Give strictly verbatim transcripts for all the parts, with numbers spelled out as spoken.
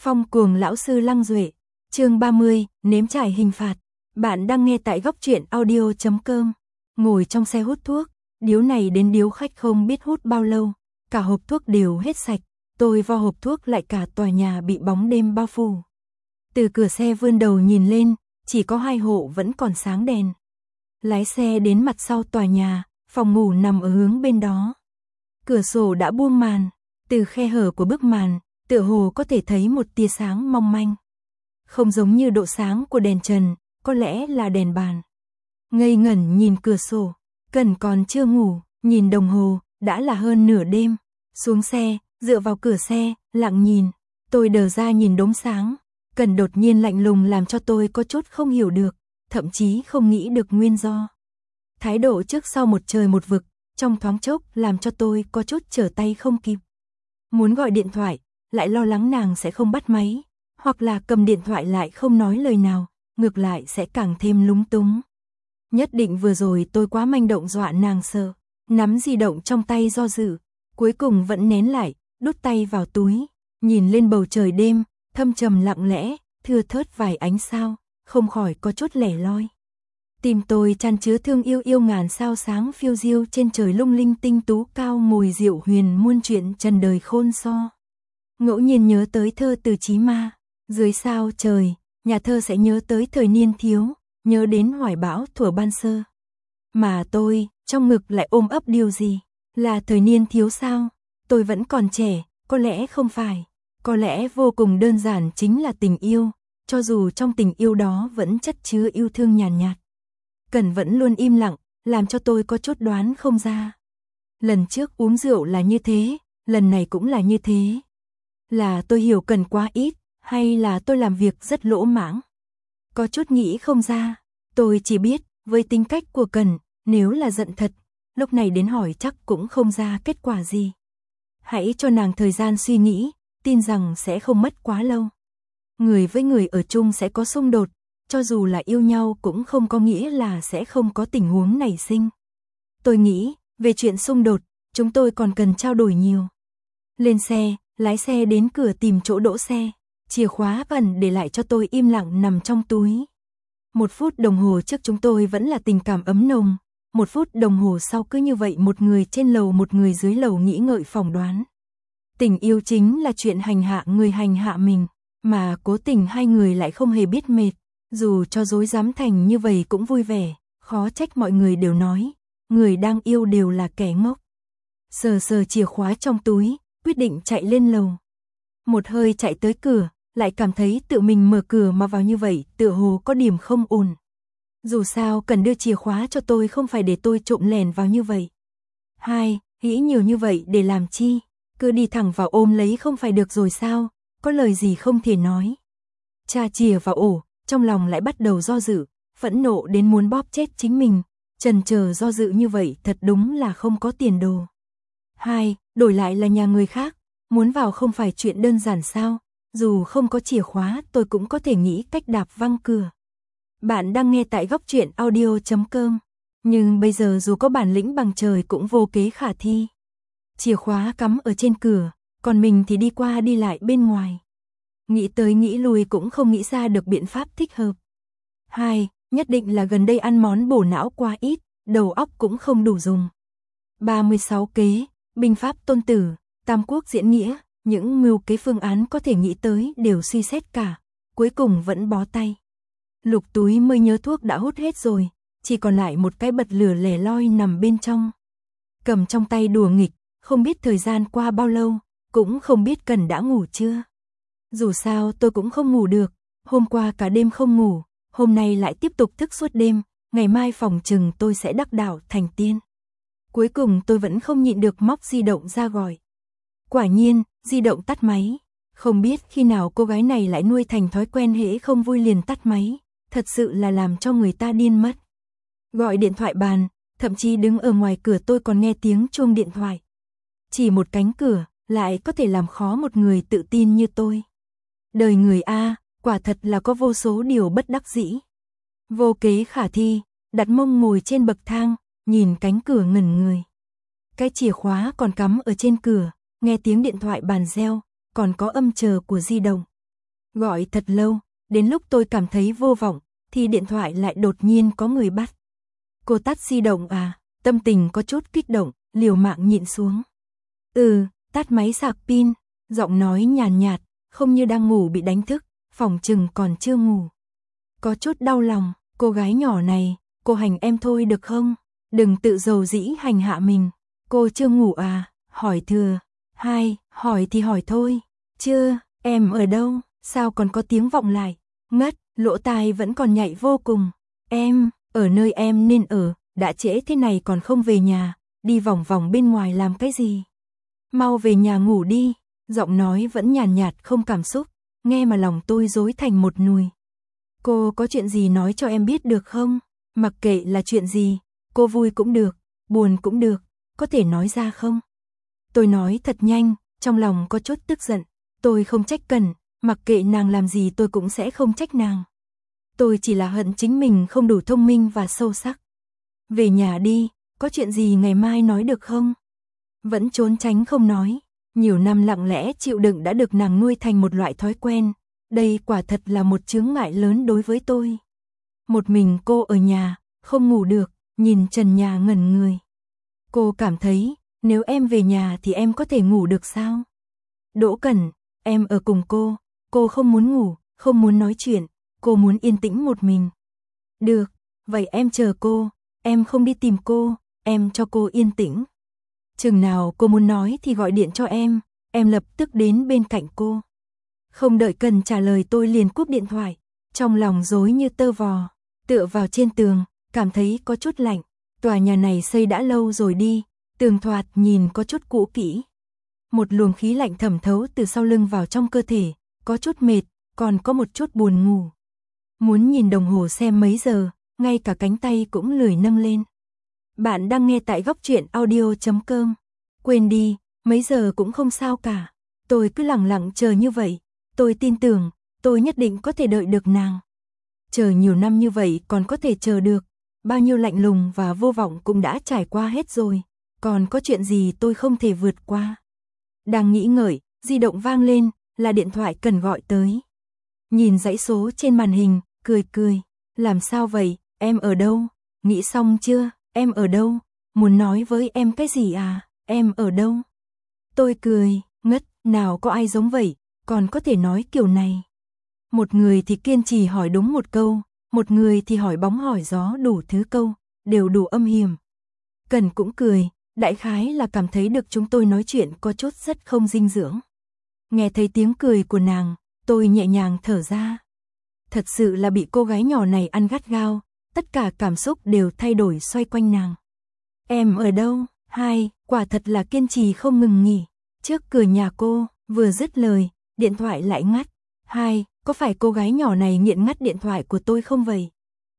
Phong cuồng lão sư Lăng Duệ, chương ba mươi, nếm trải hình phạt. Bạn đang nghe tại góc truyện audio chấm com. Ngồi trong xe hút thuốc, điếu này đến điếu khách không biết hút bao lâu, cả hộp thuốc đều hết sạch, tôi vo hộp thuốc lại cả tòa nhà bị bóng đêm bao phủ. Từ cửa xe vươn đầu nhìn lên, chỉ có hai hộ vẫn còn sáng đèn. Lái xe đến mặt sau tòa nhà, phòng ngủ nằm ở hướng bên đó. Cửa sổ đã buông màn, từ khe hở của bức màn, tựa hồ có thể thấy một tia sáng mong manh. Không giống như độ sáng của đèn trần, có lẽ là đèn bàn. Ngây ngẩn nhìn cửa sổ, Cần còn chưa ngủ, nhìn đồng hồ, đã là hơn nửa đêm. Xuống xe, dựa vào cửa xe, lặng nhìn, tôi đờ ra nhìn đốm sáng. Cần đột nhiên lạnh lùng làm cho tôi có chút không hiểu được, thậm chí không nghĩ được nguyên do. Thái độ trước sau một trời một vực, trong thoáng chốc làm cho tôi có chút trở tay không kịp. Muốn gọi điện thoại, lại lo lắng nàng sẽ không bắt máy, hoặc là cầm điện thoại lại không nói lời nào, ngược lại sẽ càng thêm lúng túng. Nhất định vừa rồi tôi quá manh động dọa nàng sợ, nắm di động trong tay do dự, cuối cùng vẫn nén lại, đút tay vào túi, nhìn lên bầu trời đêm, thâm trầm lặng lẽ, thưa thớt vài ánh sao, không khỏi có chút lẻ loi. Tim tôi chan chứa thương yêu yêu ngàn sao sáng phiêu diêu trên trời lung linh tinh tú cao ngồi diệu huyền muôn chuyện trần đời khôn so. Ngẫu nhiên nhớ tới thơ từ Chí Ma, dưới sao trời, nhà thơ sẽ nhớ tới thời niên thiếu, nhớ đến hoài bão thuở ban sơ. Mà tôi, trong ngực lại ôm ấp điều gì? Là thời niên thiếu sao? Tôi vẫn còn trẻ, có lẽ không phải. Có lẽ vô cùng đơn giản chính là tình yêu, cho dù trong tình yêu đó vẫn chất chứa yêu thương nhàn nhạt, nhạt. Cần vẫn luôn im lặng, làm cho tôi có chút đoán không ra. Lần trước uống rượu là như thế, lần này cũng là như thế. Là tôi hiểu Cần quá ít, hay là tôi làm việc rất lỗ mãng? Có chút nghĩ không ra, tôi chỉ biết, với tính cách của Cần, nếu là giận thật, lúc này đến hỏi chắc cũng không ra kết quả gì. Hãy cho nàng thời gian suy nghĩ, tin rằng sẽ không mất quá lâu. Người với người ở chung sẽ có xung đột, cho dù là yêu nhau cũng không có nghĩa là sẽ không có tình huống nảy sinh. Tôi nghĩ, về chuyện xung đột, chúng tôi còn cần trao đổi nhiều. Lên xe, lái xe đến cửa tìm chỗ đỗ xe, chìa khóa ẩn để lại cho tôi im lặng nằm trong túi. Một phút đồng hồ trước chúng tôi vẫn là tình cảm ấm nồng, một phút đồng hồ sau cứ như vậy một người trên lầu một người dưới lầu nghĩ ngợi phỏng đoán. Tình yêu chính là chuyện hành hạ người hành hạ mình, mà cố tình hai người lại không hề biết mệt, dù cho dối dám thành như vậy cũng vui vẻ, khó trách mọi người đều nói, người đang yêu đều là kẻ ngốc. Sờ sờ chìa khóa trong túi, quyết định chạy lên lầu. Một hơi chạy tới cửa, lại cảm thấy tự mình mở cửa mà vào như vậy, tựa hồ có điểm không ổn. Dù sao Cần đưa chìa khóa cho tôi không phải để tôi trộm lèn vào như vậy. Hai, nghĩ nhiều như vậy để làm chi? Cứ đi thẳng vào ôm lấy không phải được rồi sao? Có lời gì không thể nói. Tra chìa vào ổ, trong lòng lại bắt đầu do dự, phẫn nộ đến muốn bóp chết chính mình. Chần chờ do dự như vậy thật đúng là không có tiền đồ. Hai, đổi lại là nhà người khác, muốn vào không phải chuyện đơn giản sao? Dù không có chìa khóa tôi cũng có thể nghĩ cách đạp văng cửa. Bạn đang nghe tại góc truyện audio chấm com. Nhưng bây giờ dù có bản lĩnh bằng trời cũng vô kế khả thi. Chìa khóa cắm ở trên cửa, còn mình thì đi qua đi lại bên ngoài. Nghĩ tới nghĩ lui cũng không nghĩ ra được biện pháp thích hợp. Hai, nhất định là gần đây ăn món bổ não quá ít, đầu óc cũng không đủ dùng. ba mươi sáu kế, binh pháp tôn tử, tam quốc diễn nghĩa, những mưu kế phương án có thể nghĩ tới đều suy xét cả, cuối cùng vẫn bó tay. Lục túi mới nhớ thuốc đã hút hết rồi, chỉ còn lại một cái bật lửa lẻ loi nằm bên trong. Cầm trong tay đùa nghịch, không biết thời gian qua bao lâu, cũng không biết Cần đã ngủ chưa. Dù sao tôi cũng không ngủ được, hôm qua cả đêm không ngủ, hôm nay lại tiếp tục thức suốt đêm, ngày mai phòng chừng tôi sẽ đắc đạo thành tiên. Cuối cùng tôi vẫn không nhịn được móc di động ra gọi. Quả nhiên, di động tắt máy, không biết khi nào cô gái này lại nuôi thành thói quen hễ không vui liền tắt máy, thật sự là làm cho người ta điên mất. Gọi điện thoại bàn, thậm chí đứng ở ngoài cửa tôi còn nghe tiếng chuông điện thoại. Chỉ một cánh cửa, lại có thể làm khó một người tự tin như tôi. Đời người A, quả thật là có vô số điều bất đắc dĩ. Vô kế khả thi, đặt mông ngồi trên bậc thang, nhìn cánh cửa ngẩn người. Cái chìa khóa còn cắm ở trên cửa, nghe tiếng điện thoại bàn reo, còn có âm chờ của di động. Gọi thật lâu, đến lúc tôi cảm thấy vô vọng, thì điện thoại lại đột nhiên có người bắt. Cô tắt di động à? Tâm tình có chút kích động, liều mạng nhịn xuống. Ừ, tắt máy sạc pin, giọng nói nhàn nhạt, không như đang ngủ bị đánh thức, phòng chừng còn chưa ngủ. Có chút đau lòng, cô gái nhỏ này, cô hành em thôi được không? Đừng tự dầu dĩ hành hạ mình. Cô chưa ngủ à? Hỏi thừa. Hai, hỏi thì hỏi thôi. Chưa, em ở đâu? Sao còn có tiếng vọng lại? Ngất, lỗ tai vẫn còn nhạy vô cùng. Em, ở nơi em nên ở, đã trễ thế này còn không về nhà, đi vòng vòng bên ngoài làm cái gì? Mau về nhà ngủ đi. Giọng nói vẫn nhàn nhạt không cảm xúc, nghe mà lòng tôi rối thành một nùi. Cô có chuyện gì nói cho em biết được không? Mặc kệ là chuyện gì, cô vui cũng được, buồn cũng được, có thể nói ra không? Tôi nói thật nhanh, trong lòng có chút tức giận. Tôi không trách Cần, mặc kệ nàng làm gì tôi cũng sẽ không trách nàng. Tôi chỉ là hận chính mình không đủ thông minh và sâu sắc. Về nhà đi, có chuyện gì ngày mai nói được không? Vẫn trốn tránh không nói. Nhiều năm lặng lẽ chịu đựng đã được nàng nuôi thành một loại thói quen. Đây quả thật là một chướng ngại lớn đối với tôi. Một mình cô ở nhà, không ngủ được, nhìn trần nhà ngẩn người. Cô cảm thấy, nếu em về nhà thì em có thể ngủ được sao? Đỗ Cẩn, em ở cùng cô, cô không muốn ngủ, không muốn nói chuyện, cô muốn yên tĩnh một mình. Được, vậy em chờ cô, em không đi tìm cô, em cho cô yên tĩnh. Chừng nào cô muốn nói thì gọi điện cho em, em lập tức đến bên cạnh cô. Không đợi Cần trả lời tôi liền cúp điện thoại, trong lòng rối như tơ vò, tựa vào trên tường, cảm thấy có chút lạnh. Tòa nhà này xây đã lâu rồi đi, tường thoạt nhìn có chút cũ kỹ. Một luồng khí lạnh thẩm thấu từ sau lưng vào trong cơ thể, có chút mệt, còn có một chút buồn ngủ. Muốn nhìn đồng hồ xem mấy giờ, ngay cả cánh tay cũng lười nâng lên. Bạn đang nghe tại góc truyện audio chấm com. Quên đi, mấy giờ cũng không sao cả. Tôi cứ lặng lặng chờ như vậy. Tôi tin tưởng, tôi nhất định có thể đợi được nàng. Chờ nhiều năm như vậy còn có thể chờ được. Bao nhiêu lạnh lùng và vô vọng cũng đã trải qua hết rồi. Còn có chuyện gì tôi không thể vượt qua. Đang nghĩ ngợi, di động vang lên, là điện thoại Cần gọi tới. Nhìn dãy số trên màn hình, cười cười. Làm sao vậy, em ở đâu? Nghĩ xong chưa, em ở đâu? Muốn nói với em cái gì à, em ở đâu? Tôi cười, ngất, nào có ai giống vậy, còn có thể nói kiểu này. Một người thì kiên trì hỏi đúng một câu, một người thì hỏi bóng hỏi gió đủ thứ câu, đều đủ âm hiểm. Cần cũng cười, đại khái là cảm thấy được chúng tôi nói chuyện có chút rất không dinh dưỡng. Nghe thấy tiếng cười của nàng, tôi nhẹ nhàng thở ra. Thật sự là bị cô gái nhỏ này ăn gắt gao, tất cả cảm xúc đều thay đổi xoay quanh nàng. Em ở đâu? Hai, quả thật là kiên trì không ngừng nghỉ. Trước cửa nhà cô, vừa dứt lời, điện thoại lại ngắt. Hai, có phải cô gái nhỏ này nghiện ngắt điện thoại của tôi không vậy?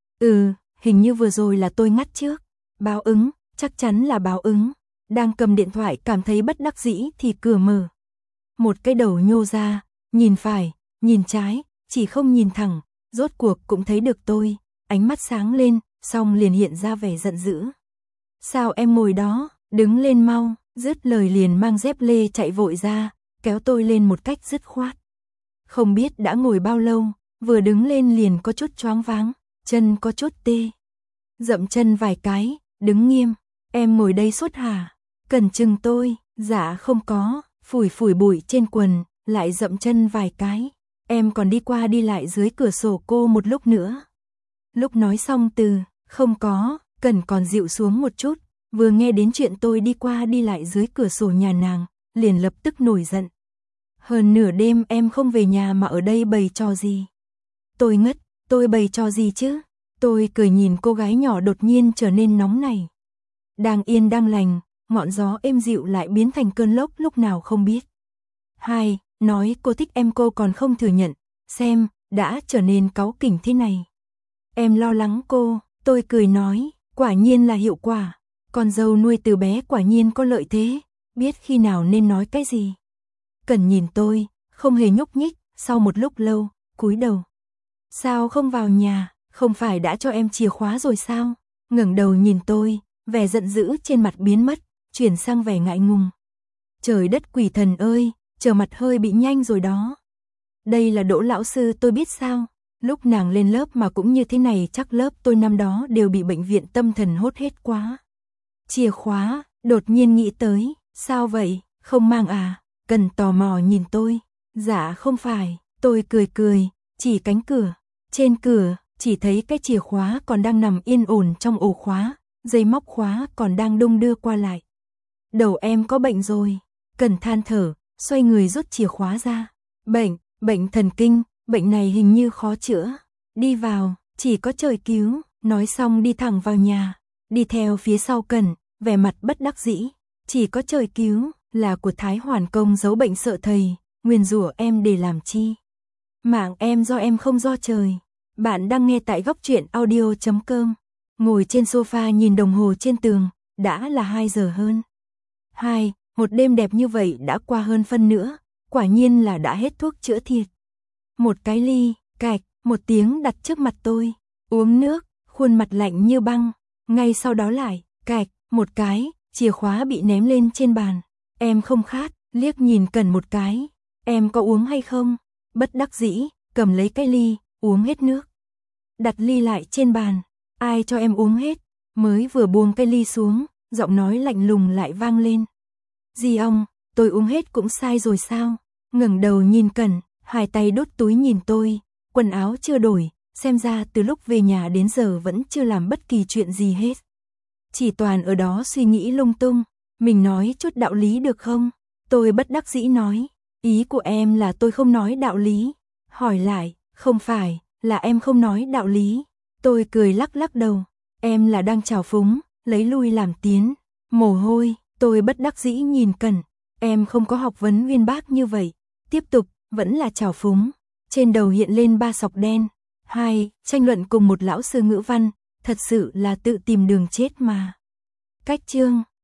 Ừ, hình như vừa rồi là tôi ngắt trước. Báo ứng, chắc chắn là báo ứng. Đang cầm điện thoại cảm thấy bất đắc dĩ thì cửa mở. Một cái đầu nhô ra, nhìn phải, nhìn trái, chỉ không nhìn thẳng, rốt cuộc cũng thấy được tôi. Ánh mắt sáng lên, xong liền hiện ra vẻ giận dữ. Sao em ngồi đó, đứng lên mau, dứt lời liền mang dép lê chạy vội ra, kéo tôi lên một cách dứt khoát. Không biết đã ngồi bao lâu, vừa đứng lên liền có chút choáng váng, chân có chút tê. Dậm chân vài cái, đứng nghiêm, em ngồi đây suốt hả? Cần chừng tôi, dạ không có, phủi phủi bụi trên quần, lại dậm chân vài cái. Em còn đi qua đi lại dưới cửa sổ cô một lúc nữa. Lúc nói xong từ, không có, Cần còn dịu xuống một chút, vừa nghe đến chuyện tôi đi qua đi lại dưới cửa sổ nhà nàng, liền lập tức nổi giận. Hơn nửa đêm em không về nhà mà ở đây bày trò gì? Tôi ngất, tôi bày trò gì chứ? Tôi cười nhìn cô gái nhỏ đột nhiên trở nên nóng này. Đang yên đang lành, ngọn gió êm dịu lại biến thành cơn lốc lúc nào không biết. Hai, nói cô thích em cô còn không thừa nhận, xem, đã trở nên cáu kỉnh thế này. Em lo lắng cô, tôi cười nói, quả nhiên là hiệu quả. Con dâu nuôi từ bé quả nhiên có lợi thế, biết khi nào nên nói cái gì. Cần nhìn tôi, không hề nhúc nhích, sau một lúc lâu, cúi đầu. Sao không vào nhà, không phải đã cho em chìa khóa rồi sao? Ngẩng đầu nhìn tôi, vẻ giận dữ trên mặt biến mất, chuyển sang vẻ ngại ngùng. Trời đất quỷ thần ơi, trở mặt hơi bị nhanh rồi đó. đây là Đỗ lão sư tôi biết sao, lúc nàng lên lớp mà cũng như thế này chắc lớp tôi năm đó đều bị bệnh viện tâm thần hốt hết quá. Chìa khóa, đột nhiên nghĩ tới, sao vậy, không mang à, Cần tò mò nhìn tôi, dạ không phải, tôi cười cười, chỉ cánh cửa, trên cửa, chỉ thấy cái chìa khóa còn đang nằm yên ổn trong ổ khóa, dây móc khóa còn đang đung đưa qua lại. Đầu em có bệnh rồi, Cần than thở, xoay người rút chìa khóa ra. Bệnh, bệnh thần kinh, bệnh này hình như khó chữa. Đi vào, chỉ có trời cứu, nói xong đi thẳng vào nhà. Đi theo phía sau Cần, vẻ mặt bất đắc dĩ. Chỉ có trời cứu, là của Thái Hoàn Công giấu bệnh sợ thầy, nguyền rủa em để làm chi. Mạng em do em không do trời. Bạn đang nghe tại góc truyện audio chấm com. Ngồi trên sofa nhìn đồng hồ trên tường, đã là hai giờ hơn. Hai, một đêm đẹp như vậy đã qua hơn phân nữa, quả nhiên là đã hết thuốc chữa thiệt. Một cái ly, cạch, một tiếng đặt trước mặt tôi, uống nước, khuôn mặt lạnh như băng, ngay sau đó lại, cạch, một cái, chìa khóa bị ném lên trên bàn. Em không khát, liếc nhìn Cần một cái, em có uống hay không? Bất đắc dĩ, cầm lấy cái ly, uống hết nước. Đặt ly lại trên bàn, ai cho em uống hết? Mới vừa buông cái ly xuống, giọng nói lạnh lùng lại vang lên. Gì ông, tôi uống hết cũng sai rồi sao? Ngẩng đầu nhìn Cần, hai tay đút túi nhìn tôi, quần áo chưa đổi, xem ra từ lúc về nhà đến giờ vẫn chưa làm bất kỳ chuyện gì hết. Chỉ toàn ở đó suy nghĩ lung tung, mình nói chút đạo lý được không? Tôi bất đắc dĩ nói, ý của em là tôi không nói đạo lý. Hỏi lại, không phải, là em không nói đạo lý. Tôi cười lắc lắc đầu, em là đang trào phúng, lấy lui làm tiến. Mồ hôi, tôi bất đắc dĩ nhìn Cần, em không có học vấn uyên bác như vậy. Tiếp tục, vẫn là trào phúng. Trên đầu hiện lên ba sọc đen. Hai, tranh luận cùng một lão sư ngữ văn, thật sự là tự tìm đường chết mà. Cách chương